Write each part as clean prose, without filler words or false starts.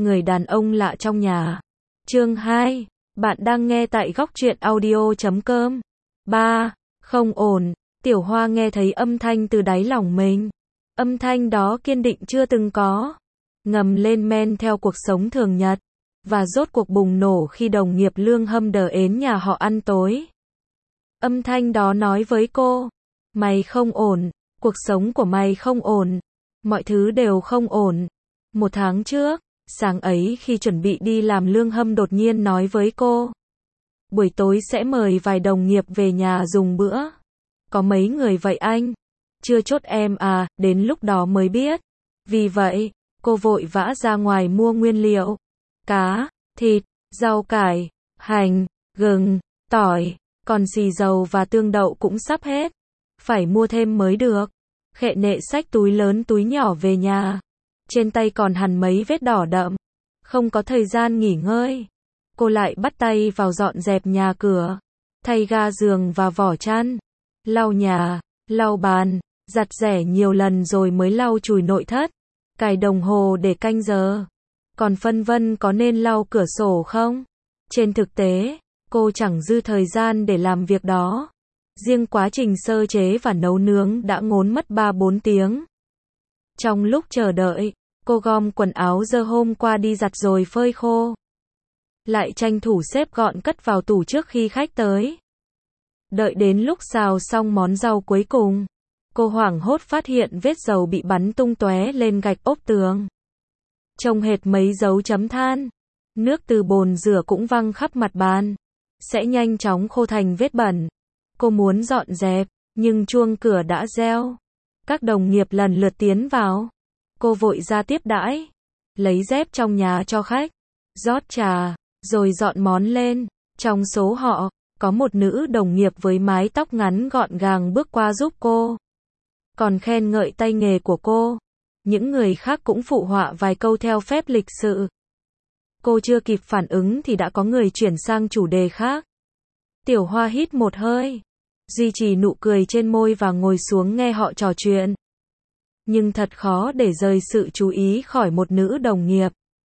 người đàn ông lạ trong nhà. Chương 2. Bạn đang nghe tại góc truyện audio.com. 3. Không ổn. Tiểu Hoa nghe thấy âm thanh từ đáy lòng mình. Âm thanh đó kiên định chưa từng có. Ngầm lên men theo cuộc sống thường nhật. Và rốt cuộc bùng nổ khi đồng nghiệp Lương Hâm đờ đến nhà họ ăn tối. Âm thanh đó nói với cô. Mày không ổn. Cuộc sống của mày không ổn. Mọi thứ đều không ổn. 1 tháng trước, sáng ấy khi chuẩn bị đi làm Lương Hâm đột nhiên nói với cô. Buổi tối sẽ mời vài đồng nghiệp về nhà dùng bữa. Có mấy người vậy anh? Chưa chốt em à, đến lúc đó mới biết. Vì vậy, cô vội vã ra ngoài mua nguyên liệu. Cá, thịt, rau cải, hành, gừng, tỏi, còn xì dầu và tương đậu cũng sắp hết. Phải mua thêm mới được. Khệ nệ xách túi lớn túi nhỏ về nhà. Trên tay còn hằn mấy vết đỏ đậm. Không có thời gian nghỉ ngơi. Cô lại bắt tay vào dọn dẹp nhà cửa. Thay ga giường và vỏ chăn. Lau nhà, lau bàn, giặt giẻ nhiều lần rồi mới lau chùi nội thất. Cài đồng hồ để canh giờ. Còn phân vân có nên lau cửa sổ không? Trên thực tế, cô chẳng dư thời gian để làm việc đó. Riêng quá trình sơ chế và nấu nướng đã ngốn mất 3-4 tiếng. Trong lúc chờ đợi, cô gom quần áo dơ hôm qua đi giặt rồi phơi khô. Lại tranh thủ xếp gọn cất vào tủ trước khi khách tới. Đợi đến lúc xào xong món rau cuối cùng, cô hoảng hốt phát hiện vết dầu bị bắn tung tóe lên gạch ốp tường. Trông hệt mấy dấu chấm than. Nước từ bồn rửa cũng văng khắp mặt bàn. Sẽ nhanh chóng khô thành vết bẩn. Cô muốn dọn dẹp, nhưng chuông cửa đã reo. Các đồng nghiệp lần lượt tiến vào. Cô vội ra tiếp đãi. Lấy dép trong nhà cho khách. Rót trà, rồi dọn món lên. Trong số họ, có một nữ đồng nghiệp với mái tóc ngắn gọn gàng bước qua giúp cô. Còn khen ngợi tay nghề của cô. Những người khác cũng phụ họa vài câu theo phép lịch sự. Cô chưa kịp phản ứng thì đã có người chuyển sang chủ đề khác. Tiểu Hoa hít một hơi. Duy trì nụ cười trên môi và ngồi xuống nghe họ trò chuyện. Nhưng thật khó để rời sự chú ý khỏi một nữ đồng nghiệp.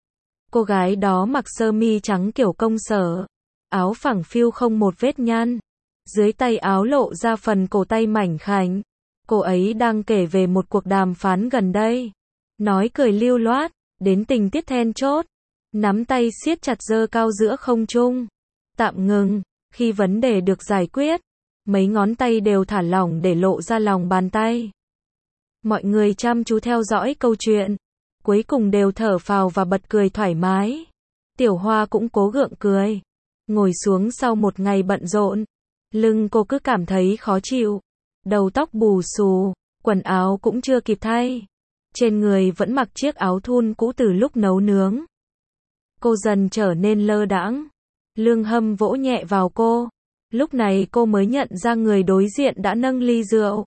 Cô gái đó mặc sơ mi trắng kiểu công sở. Áo phẳng phiu không một vết nhăn. Dưới tay áo lộ ra phần cổ tay mảnh khảnh. Cô ấy đang kể về một cuộc đàm phán gần đây. Nói cười lưu loát, đến tình tiết then chốt. Nắm tay siết chặt giơ cao giữa không trung. Tạm ngừng, khi vấn đề được giải quyết. Mấy ngón tay đều thả lỏng để lộ ra lòng bàn tay. Mọi người chăm chú theo dõi câu chuyện. Cuối cùng đều thở phào và bật cười thoải mái. Tiểu Hoa cũng cố gượng cười. Ngồi xuống sau một ngày bận rộn. Lưng cô cứ cảm thấy khó chịu. Đầu tóc bù xù, quần áo cũng chưa kịp thay. Trên người vẫn mặc chiếc áo thun cũ từ lúc nấu nướng. Cô dần trở nên lơ đãng. Lương Hâm vỗ nhẹ vào cô. Lúc này cô mới nhận ra người đối diện đã nâng ly rượu.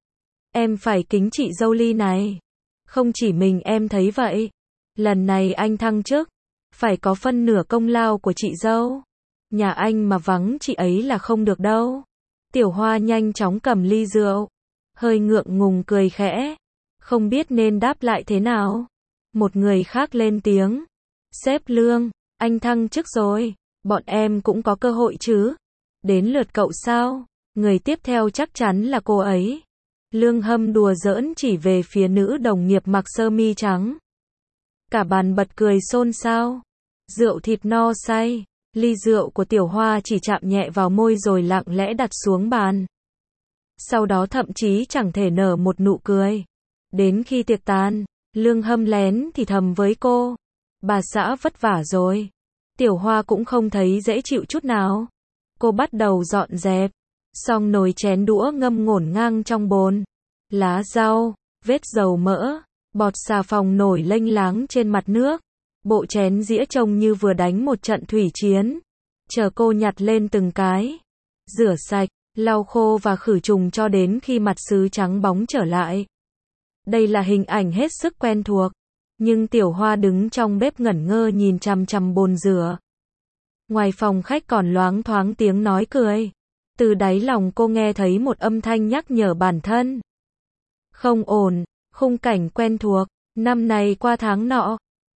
Em phải kính chị dâu ly này. Không chỉ mình em thấy vậy. Lần này anh thăng chức. Phải có phân nửa công lao của chị dâu. Nhà anh mà vắng chị ấy là không được đâu. Tiểu Hoa nhanh chóng cầm ly rượu. Hơi ngượng ngùng cười khẽ. Không biết nên đáp lại thế nào. Một người khác lên tiếng. Sếp Lương, anh thăng chức rồi. Bọn em cũng có cơ hội chứ. Đến lượt cậu sao? Người tiếp theo chắc chắn là cô ấy. Lương Hâm đùa giỡn chỉ về phía nữ đồng nghiệp mặc sơ mi trắng. Cả bàn bật cười xôn xao. Rượu thịt no say. Ly rượu của Tiểu Hoa chỉ chạm nhẹ vào môi rồi lặng lẽ đặt xuống bàn. Sau đó thậm chí chẳng thể nở một nụ cười. Đến khi tiệc tàn, Lương Hâm lén thì thầm với cô. Bà xã vất vả rồi. Tiểu Hoa cũng không thấy dễ chịu chút nào. Cô bắt đầu dọn dẹp. Xong nồi chén đũa ngâm ngổn ngang trong bồn. Lá rau, vết dầu mỡ, bọt xà phòng nổi lênh láng trên mặt nước. Bộ chén dĩa trông như vừa đánh một trận thủy chiến. Chờ cô nhặt lên từng cái. Rửa sạch, lau khô và khử trùng cho đến khi mặt sứ trắng bóng trở lại. Đây là hình ảnh hết sức quen thuộc. Nhưng Tiểu Hoa đứng trong bếp ngẩn ngơ nhìn chằm chằm bồn rửa. Ngoài phòng khách còn loáng thoáng tiếng nói cười. Từ đáy lòng cô nghe thấy một âm thanh nhắc nhở bản thân. Không ổn, khung cảnh quen thuộc, năm này qua tháng nọ.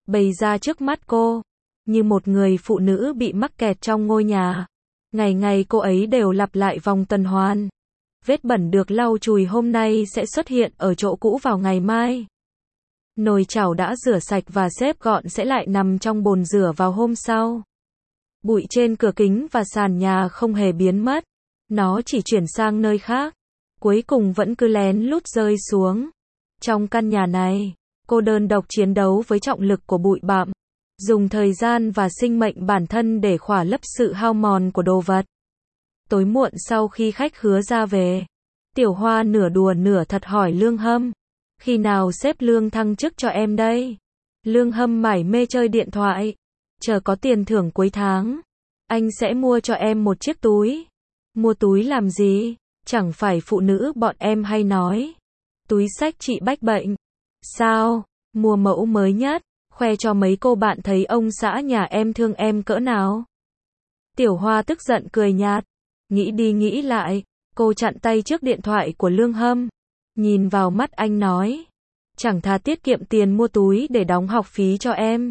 bày ra trước mắt cô, như một người phụ nữ bị mắc kẹt trong ngôi nhà. Ngày ngày cô ấy đều lặp lại vòng tuần hoàn. Vết bẩn được lau chùi hôm nay sẽ xuất hiện ở chỗ cũ vào ngày mai. Nồi chảo đã rửa sạch và xếp gọn sẽ lại nằm trong bồn rửa vào hôm sau. Bụi trên cửa kính và sàn nhà không hề biến mất. Nó chỉ chuyển sang nơi khác. Cuối cùng vẫn cứ lén lút rơi xuống. Trong căn nhà này, cô đơn độc chiến đấu với trọng lực của bụi bặm. Dùng thời gian và sinh mệnh bản thân để khỏa lấp sự hao mòn của đồ vật. Tối muộn sau khi khách khứa ra về, Tiểu Hoa nửa đùa nửa thật hỏi Lương Hâm. Khi nào sếp Lương thăng chức cho em đây? Lương Hâm mải mê chơi điện thoại. Chờ có tiền thưởng cuối tháng, anh sẽ mua cho em một chiếc túi. Mua túi làm gì? Chẳng phải phụ nữ bọn em hay nói. Túi xách trị bách bệnh. Sao? Mua mẫu mới nhất, khoe cho mấy cô bạn thấy ông xã nhà em thương em cỡ nào. Tiểu Hoa tức giận cười nhạt. Nghĩ đi nghĩ lại, cô chặn tay trước điện thoại của Lương Hâm. Nhìn vào mắt anh nói. Chẳng thà tiết kiệm tiền mua túi để đóng học phí cho em.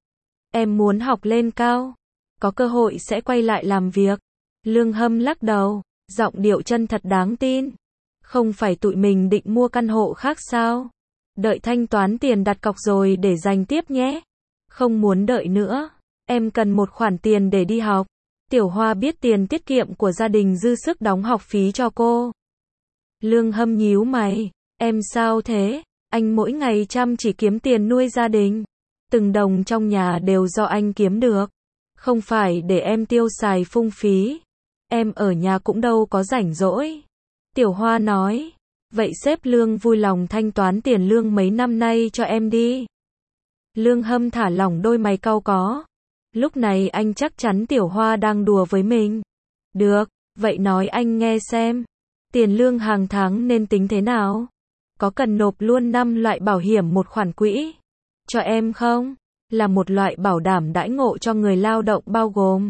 Em muốn học lên cao, có cơ hội sẽ quay lại làm việc. Lương Hâm lắc đầu, giọng điệu chân thật đáng tin. Không phải tụi mình định mua căn hộ khác sao? Đợi thanh toán tiền đặt cọc rồi để dành tiếp nhé. Không muốn đợi nữa, em cần một khoản tiền để đi học. Tiểu Hoa biết tiền tiết kiệm của gia đình dư sức đóng học phí cho cô. Lương Hâm nhíu mày, em sao thế? Anh mỗi ngày chăm chỉ kiếm tiền nuôi gia đình. Từng đồng trong nhà đều do anh kiếm được. Không phải để em tiêu xài phung phí. Em ở nhà cũng đâu có rảnh rỗi. Tiểu Hoa nói, vậy sếp Lương vui lòng thanh toán tiền lương mấy năm nay cho em đi. Lương Hâm thả lỏng đôi mày cau có. Lúc này anh chắc chắn Tiểu Hoa đang đùa với mình. Được, vậy nói anh nghe xem. Tiền lương hàng tháng nên tính thế nào? Có cần nộp luôn 5 loại bảo hiểm một khoản quỹ cho em không? Là một loại bảo đảm đãi ngộ cho người lao động bao gồm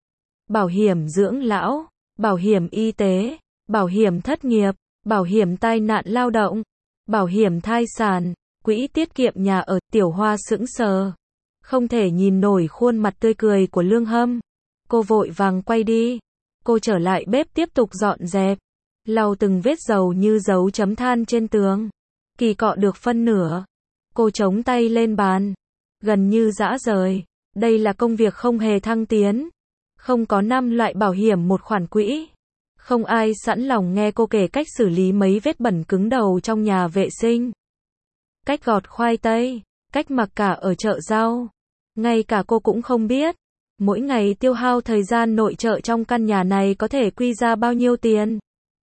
bảo hiểm dưỡng lão, bảo hiểm y tế, bảo hiểm thất nghiệp, bảo hiểm tai nạn lao động, bảo hiểm thai sản, quỹ tiết kiệm nhà ở. Tiểu Hoa sững sờ, không thể nhìn nổi khuôn mặt tươi cười của Lương Hâm. Cô vội vàng quay đi. Cô trở lại bếp tiếp tục dọn dẹp, lau từng vết dầu như dấu chấm than trên tường. Kỳ cọ được phân nửa. Cô chống tay lên bàn, gần như rã rời. Đây là công việc không hề thăng tiến. Không có 5 loại bảo hiểm một khoản quỹ. Không ai sẵn lòng nghe cô kể cách xử lý mấy vết bẩn cứng đầu trong nhà vệ sinh. Cách gọt khoai tây, cách mặc cả ở chợ rau. Ngay cả cô cũng không biết. Mỗi ngày tiêu hao thời gian nội trợ trong căn nhà này có thể quy ra bao nhiêu tiền.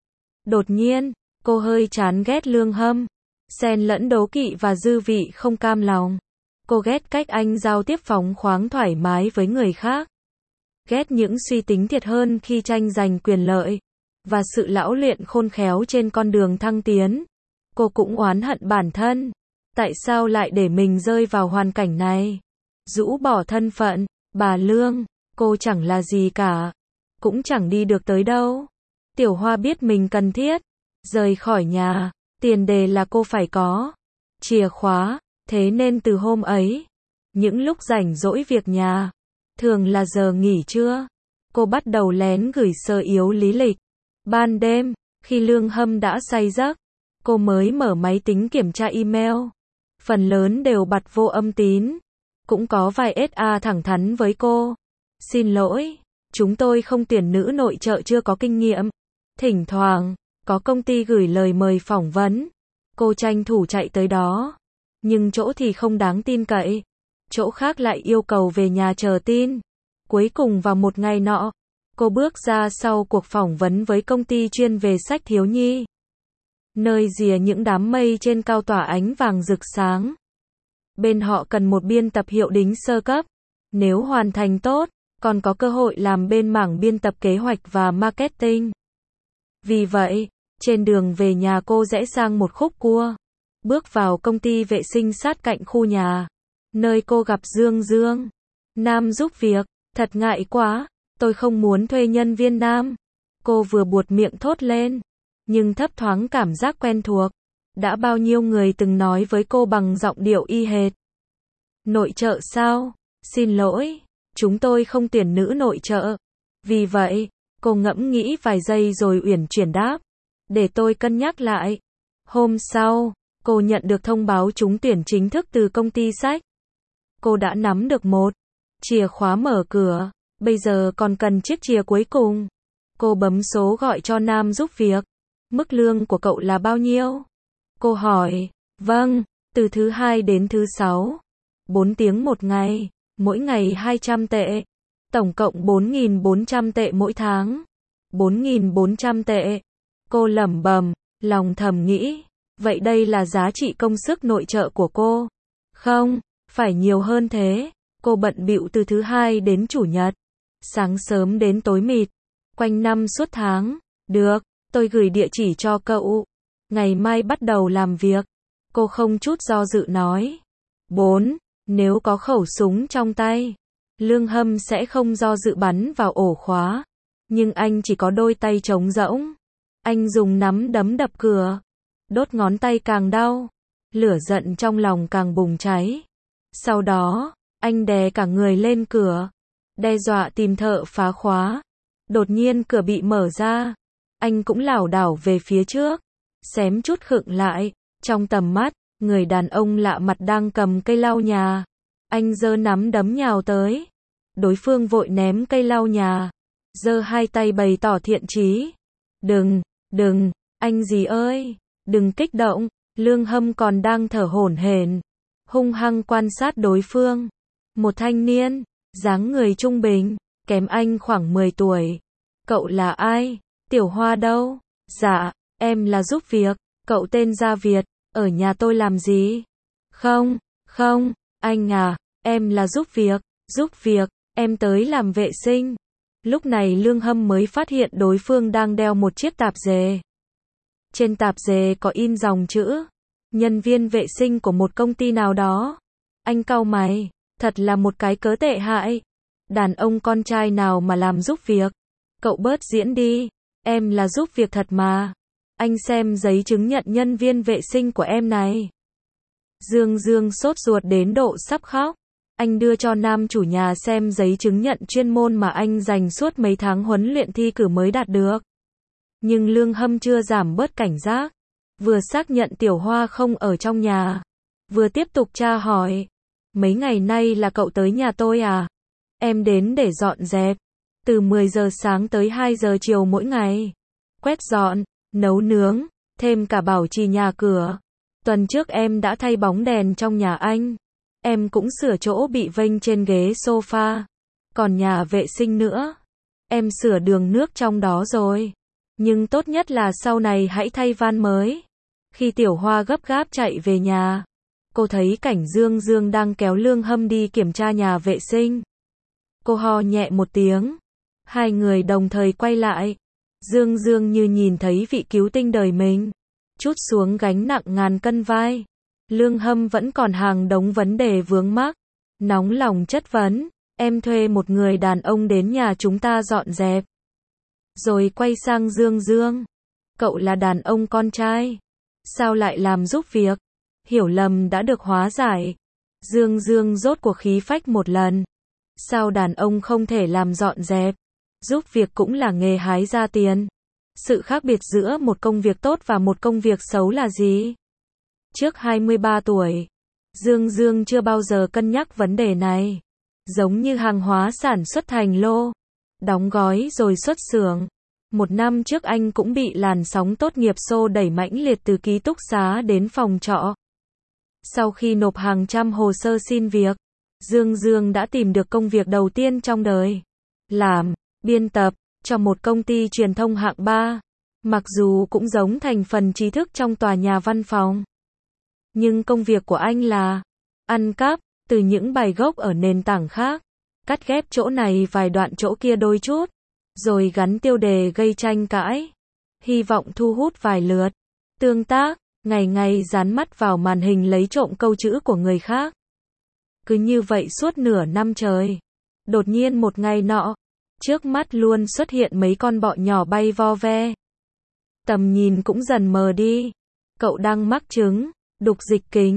Đột nhiên, cô hơi chán ghét Lương Hâm. Xen lẫn đố kỵ và dư vị không cam lòng. Cô ghét cách anh giao tiếp phóng khoáng thoải mái với người khác. Ghét những suy tính thiệt hơn khi tranh giành quyền lợi. Và sự lão luyện khôn khéo trên con đường thăng tiến. Cô cũng oán hận bản thân. Tại sao lại để mình rơi vào hoàn cảnh này? Rũ bỏ thân phận, bà Lương, cô chẳng là gì cả. Cũng chẳng đi được tới đâu. Tiểu Hoa biết mình cần thiết rời khỏi nhà. Tiền đề là cô phải có chìa khóa. Thế nên từ hôm ấy, những lúc rảnh rỗi việc nhà, thường là giờ nghỉ trưa, cô bắt đầu lén gửi sơ yếu lý lịch. Ban đêm, khi Lương Hâm đã say giấc, cô mới mở máy tính kiểm tra email. Phần lớn đều bật vô âm tín. Cũng có vài SA thẳng thắn với cô. Xin lỗi, chúng tôi không tuyển nữ nội trợ chưa có kinh nghiệm. Thỉnh thoảng, có công ty gửi lời mời phỏng vấn. Cô tranh thủ chạy tới đó. Nhưng chỗ thì không đáng tin cậy. Chỗ khác lại yêu cầu về nhà chờ tin. Cuối cùng vào một ngày nọ, cô bước ra sau cuộc phỏng vấn với công ty chuyên về sách thiếu nhi. Nơi rìa những đám mây trên cao tỏa ánh vàng rực sáng. Bên họ cần một biên tập hiệu đính sơ cấp. Nếu hoàn thành tốt, còn có cơ hội làm bên mảng biên tập kế hoạch và marketing. Vì vậy, trên đường về nhà cô rẽ sang một khúc cua. Bước vào công ty vệ sinh sát cạnh khu nhà. Nơi cô gặp Dương Dương. Nam giúp việc, thật ngại quá, tôi không muốn thuê nhân viên nam. Cô vừa buột miệng thốt lên, nhưng thấp thoáng cảm giác quen thuộc. Đã bao nhiêu người từng nói với cô bằng giọng điệu y hệt. Nội trợ sao? Xin lỗi, chúng tôi không tuyển nữ nội trợ. Vì vậy, cô ngẫm nghĩ vài giây rồi uyển chuyển đáp. Để tôi cân nhắc lại. Hôm sau, cô nhận được thông báo trúng tuyển chính thức từ công ty sách. Cô đã nắm được một chìa khóa mở cửa, bây giờ còn cần chiếc chìa cuối cùng. Cô bấm số gọi cho Nam giúp việc. Mức lương của cậu là bao nhiêu? Cô hỏi. Vâng, từ thứ hai đến thứ sáu. 4 tiếng một ngày, mỗi ngày 200 tệ. Tổng cộng 4.400 tệ mỗi tháng. 4.400 tệ. Cô lẩm bẩm, lòng thầm nghĩ. Vậy đây là giá trị công sức nội trợ của cô. Không, phải nhiều hơn thế. Cô bận bịu từ thứ hai đến chủ nhật. Sáng sớm đến tối mịt. Quanh năm suốt tháng. Được, tôi gửi địa chỉ cho cậu. Ngày mai bắt đầu làm việc. Cô không chút do dự nói. 4. Nếu có khẩu súng trong tay, Lương Hâm sẽ không do dự bắn vào ổ khóa. Nhưng anh chỉ có đôi tay trống rỗng. Anh dùng nắm đấm đập cửa. Đốt ngón tay càng đau. Lửa giận trong lòng càng bùng cháy. Sau đó, anh đè cả người lên cửa. Đe dọa tìm thợ phá khóa. Đột nhiên cửa bị mở ra. Anh cũng lảo đảo về phía trước. Xém chút khựng lại. Trong tầm mắt, người đàn ông lạ mặt đang cầm cây lau nhà. Anh giơ nắm đấm nhào tới. Đối phương vội ném cây lau nhà. Giơ hai tay bày tỏ thiện chí. Đừng, anh gì ơi, đừng kích động. Lương Hâm còn đang thở hổn hển, hung hăng quan sát đối phương. Một thanh niên, dáng người trung bình, kém anh khoảng 10 tuổi. Cậu là ai? Tiểu Hoa đâu? Dạ, em là giúp việc. Cậu tên Gia Việt, ở nhà tôi làm gì? Không, anh à, em là giúp việc, em tới làm vệ sinh. Lúc này Lương Hâm mới phát hiện đối phương đang đeo một chiếc tạp dề. Trên tạp dề có in dòng chữ, nhân viên vệ sinh của một công ty nào đó. Anh cau mày, thật là một cái cớ tệ hại. Đàn ông con trai nào mà làm giúp việc? Cậu bớt diễn đi, em là giúp việc thật mà. Anh xem giấy chứng nhận nhân viên vệ sinh của em này. Dương sốt ruột đến độ sắp khóc. Anh đưa cho nam chủ nhà xem giấy chứng nhận chuyên môn mà anh dành suốt mấy tháng huấn luyện thi cử mới đạt được. Nhưng Lương Hâm chưa giảm bớt cảnh giác. Vừa xác nhận Tiểu Hoa không ở trong nhà, vừa tiếp tục tra hỏi. Mấy ngày nay là cậu tới nhà tôi à? Em đến để dọn dẹp. Từ 10 giờ sáng tới 2 giờ chiều mỗi ngày. Quét dọn, nấu nướng, thêm cả bảo trì nhà cửa. Tuần trước em đã thay bóng đèn trong nhà anh. Em cũng sửa chỗ bị vênh trên ghế sofa. Còn nhà vệ sinh nữa, em sửa đường nước trong đó rồi. Nhưng tốt nhất là sau này hãy thay van mới. Khi Tiểu Hoa gấp gáp chạy về nhà, cô thấy cảnh Dương đang kéo Lương Hâm đi kiểm tra nhà vệ sinh. Cô ho nhẹ một tiếng. Hai người đồng thời quay lại. Dương như nhìn thấy vị cứu tinh đời mình. Trút xuống gánh nặng ngàn cân vai. Lương Hâm vẫn còn hàng đống vấn đề vướng mắc. Nóng lòng chất vấn. Em thuê một người đàn ông đến nhà chúng ta dọn dẹp. Rồi quay sang Dương. Cậu là đàn ông con trai. Sao lại làm giúp việc? Hiểu lầm đã được hóa giải. Dương rốt cuộc khí phách một lần. Sao đàn ông không thể làm dọn dẹp? Giúp việc cũng là nghề hái ra tiền. Sự khác biệt giữa một công việc tốt và một công việc xấu là gì? Trước 23 tuổi, Dương chưa bao giờ cân nhắc vấn đề này. Giống như hàng hóa sản xuất thành lô, đóng gói rồi xuất xưởng. Một năm trước anh cũng bị làn sóng tốt nghiệp xô đẩy mãnh liệt từ ký túc xá đến phòng trọ. Sau khi nộp hàng trăm hồ sơ xin việc, Dương đã tìm được công việc đầu tiên trong đời. Làm biên tập cho một công ty truyền thông hạng 3. Mặc dù cũng giống thành phần trí thức trong tòa nhà văn phòng. Nhưng công việc của anh là ăn cắp từ những bài gốc ở nền tảng khác, cắt ghép chỗ này vài đoạn chỗ kia đôi chút, rồi gắn tiêu đề gây tranh cãi, hy vọng thu hút vài lượt tương tác, ngày dán mắt vào màn hình lấy trộm câu chữ của người khác. Cứ như vậy suốt nửa năm trời. Đột nhiên một ngày nọ, trước mắt luôn xuất hiện mấy con bọ nhỏ bay vo ve. Tầm nhìn cũng dần mờ đi. Cậu đang mắc chứng đục dịch kính,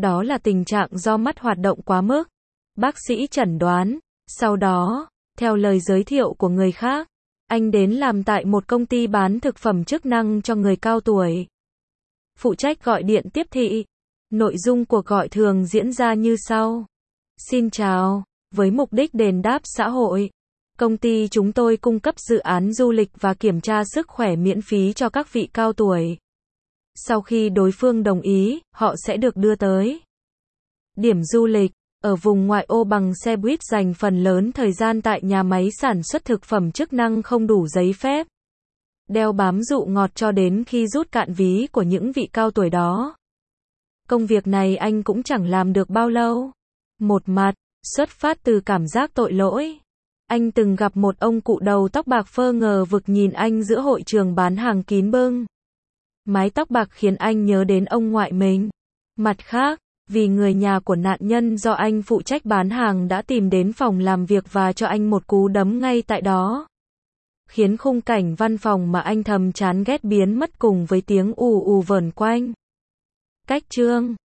đó là tình trạng do mắt hoạt động quá mức. Bác sĩ chẩn đoán, sau đó, theo lời giới thiệu của người khác, anh đến làm tại một công ty bán thực phẩm chức năng cho người cao tuổi. Phụ trách gọi điện tiếp thị. Nội dung cuộc gọi thường diễn ra như sau. Xin chào, với mục đích đền đáp xã hội, công ty chúng tôi cung cấp dự án du lịch và kiểm tra sức khỏe miễn phí cho các vị cao tuổi. Sau khi đối phương đồng ý, họ sẽ được đưa tới điểm du lịch ở vùng ngoại ô bằng xe buýt, dành phần lớn thời gian tại nhà máy sản xuất thực phẩm chức năng không đủ giấy phép. Đeo bám dụ ngọt cho đến khi rút cạn ví của những vị cao tuổi đó. Công việc này anh cũng chẳng làm được bao lâu. Một mặt, xuất phát từ cảm giác tội lỗi, anh từng gặp một ông cụ đầu tóc bạc phơ ngờ vực nhìn anh giữa hội trường bán hàng kín bưng. Mái tóc bạc khiến anh nhớ đến ông ngoại mình. Mặt khác, vì người nhà của nạn nhân do anh phụ trách bán hàng đã tìm đến phòng làm việc và cho anh một cú đấm ngay tại đó, khiến khung cảnh văn phòng mà anh thầm chán ghét biến mất cùng với tiếng ù ù vẩn quanh. Cách chương